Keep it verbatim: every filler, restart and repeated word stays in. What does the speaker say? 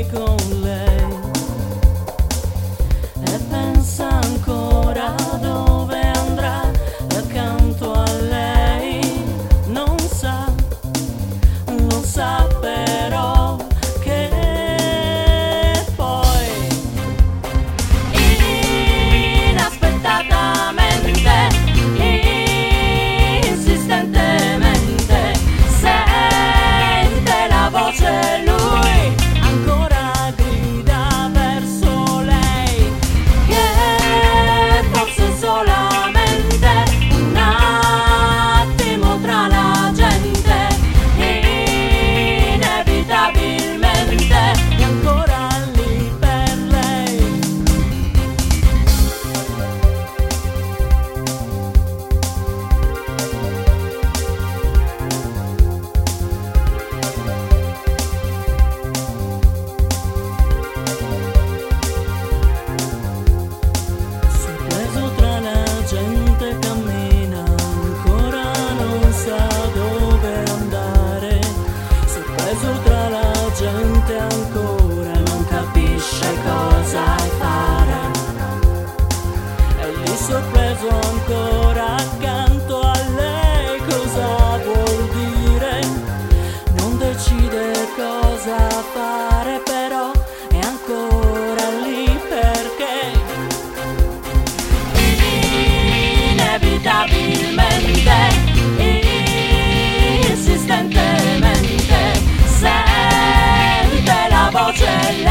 lì con lei e pensa ancora dove andrà accanto a lei. Non sa, non sa però che poi inaspettatamente, insistentemente sente la voce, lui ancora grida verso lei, che forse solamente un attimo tra la gente, inevitabilmente è ancora lì per lei. Sorpreso tra la gente cammina, ancora non sa dove andare. Sorpreso tra la gente ancora non capisce cosa fare. E lì sorpreso ancora accanto a lei, cosa vuol dire? Non decide cosa fare, però è ancora lì perché inevitabilmente, insistentemente sente la voce.